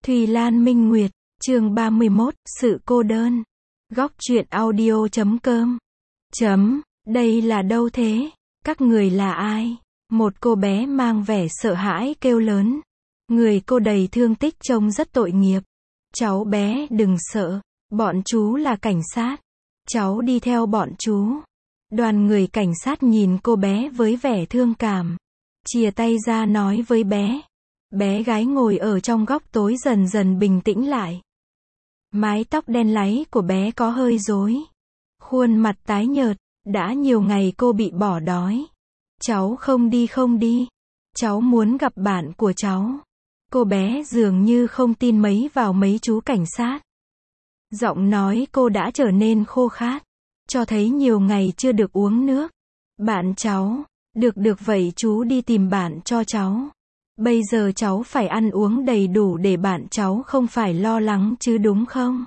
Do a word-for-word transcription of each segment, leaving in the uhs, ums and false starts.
Thùy Lan Minh Nguyệt, chương ba mươi mốt, sự cô đơn. Góc truyện audio chấm com. Chấm, đây là đâu thế? Các người là ai? Một cô bé mang vẻ sợ hãi kêu lớn. Người cô đầy thương tích trông rất tội nghiệp. Cháu bé đừng sợ, bọn chú là cảnh sát. Cháu đi theo bọn chú. Đoàn người cảnh sát nhìn cô bé với vẻ thương cảm. Chìa tay ra nói với bé. Bé gái ngồi ở trong góc tối dần dần bình tĩnh lại. Mái tóc đen láy của bé có hơi rối. Khuôn mặt tái nhợt, đã nhiều ngày cô bị bỏ đói. Cháu không đi không đi. Cháu muốn gặp bạn của cháu. Cô bé dường như không tin mấy vào mấy chú cảnh sát. Giọng nói cô đã trở nên khô khát, cho thấy nhiều ngày chưa được uống nước. Bạn cháu, được được vậy chú đi tìm bạn cho cháu. Bây giờ cháu phải ăn uống đầy đủ để bạn cháu không phải lo lắng chứ đúng không?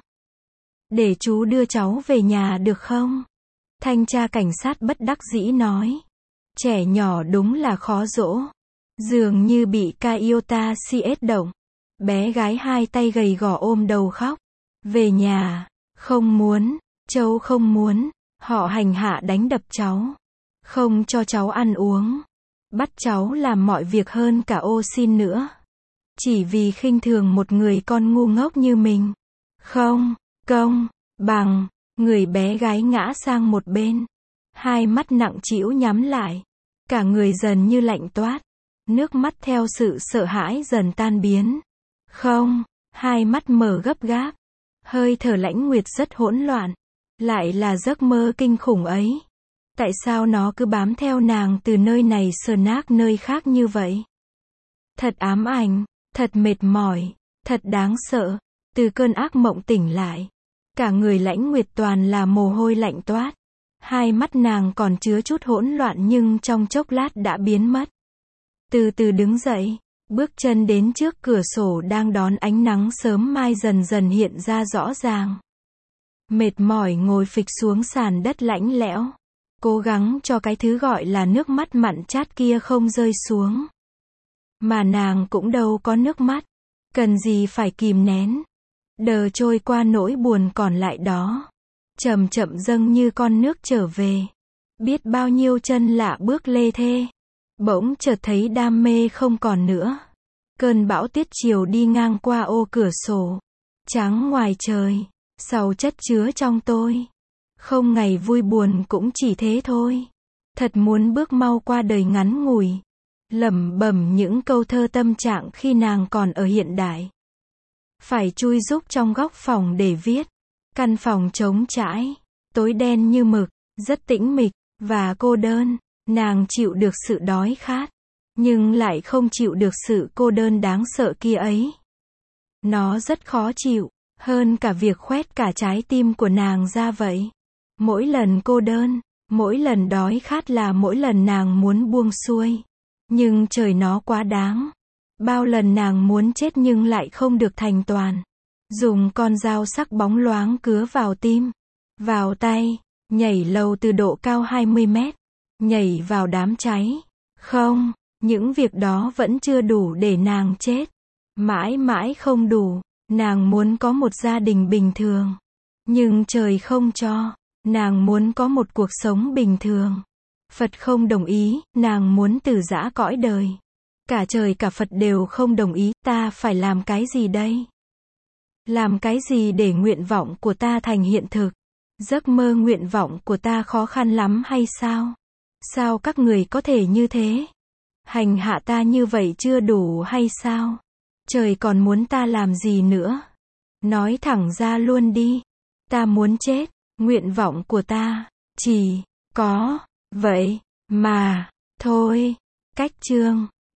Để chú đưa cháu về nhà được không? Thanh tra cảnh sát bất đắc dĩ nói. Trẻ nhỏ đúng là khó dỗ. Dường như bị Kaiota siết động. Bé gái hai tay gầy gò ôm đầu khóc. Về nhà, không muốn, cháu không muốn. Họ hành hạ đánh đập cháu. Không cho cháu ăn uống. Bắt cháu làm mọi việc hơn cả ô xin nữa. Chỉ vì khinh thường một người con ngu ngốc như mình. Không, công, bằng, người bé gái ngã sang một bên. Hai mắt nặng trĩu nhắm lại. Cả người dần như lạnh toát. Nước mắt theo sự sợ hãi dần tan biến. Không, hai mắt mở gấp gáp. Hơi thở Lãnh Nguyệt rất hỗn loạn. Lại là giấc mơ kinh khủng ấy. Tại sao nó cứ bám theo nàng từ nơi này sờ nát nơi khác như vậy? Thật ám ảnh, thật mệt mỏi, thật đáng sợ. Từ cơn ác mộng tỉnh lại, cả người Lãnh Nguyệt toàn là mồ hôi lạnh toát. Hai mắt nàng còn chứa chút hỗn loạn nhưng trong chốc lát đã biến mất. Từ từ đứng dậy, bước chân đến trước cửa sổ đang đón ánh nắng sớm mai dần dần hiện ra rõ ràng. Mệt mỏi ngồi phịch xuống sàn đất lạnh lẽo. Cố gắng cho cái thứ gọi là nước mắt mặn chát kia không rơi xuống. Mà nàng cũng đâu có nước mắt. Cần gì phải kìm nén. Đờ trôi qua nỗi buồn còn lại đó. Chậm chậm dâng như con nước trở về. Biết bao nhiêu chân lạ bước lê thê. Bỗng chợt thấy đam mê không còn nữa. Cơn bão tiết chiều đi ngang qua ô cửa sổ. Trắng ngoài trời. Sầu chất chứa trong tôi. Không ngày vui buồn cũng chỉ thế thôi. Thật muốn bước mau qua đời ngắn ngủi. Lẩm bẩm những câu thơ tâm trạng khi nàng còn ở hiện đại. Phải chui rúc trong góc phòng để viết. Căn phòng trống trải, tối đen như mực, rất tĩnh mịch, và cô đơn. Nàng chịu được sự đói khát, nhưng lại không chịu được sự cô đơn đáng sợ kia ấy. Nó rất khó chịu, hơn cả việc khoét cả trái tim của nàng ra vậy. Mỗi lần cô đơn, mỗi lần đói khát là mỗi lần nàng muốn buông xuôi. Nhưng trời nó quá đáng. Bao lần nàng muốn chết nhưng lại không được thành toàn. Dùng con dao sắc bóng loáng cứa vào tim, vào tay, nhảy lầu từ độ cao hai mươi mét, nhảy vào đám cháy. Không, những việc đó vẫn chưa đủ để nàng chết. Mãi mãi không đủ, nàng muốn có một gia đình bình thường. Nhưng trời không cho. Nàng muốn có một cuộc sống bình thường. Phật không đồng ý, nàng muốn từ giã cõi đời. Cả trời cả Phật đều không đồng ý, ta phải làm cái gì đây? Làm cái gì để nguyện vọng của ta thành hiện thực? Giấc mơ nguyện vọng của ta khó khăn lắm hay sao? Sao các người có thể như thế? Hành hạ ta như vậy chưa đủ hay sao? Trời còn muốn ta làm gì nữa? Nói thẳng ra luôn đi. Ta muốn chết. Nguyện vọng của ta, chỉ có vậy mà thôi. Cách chương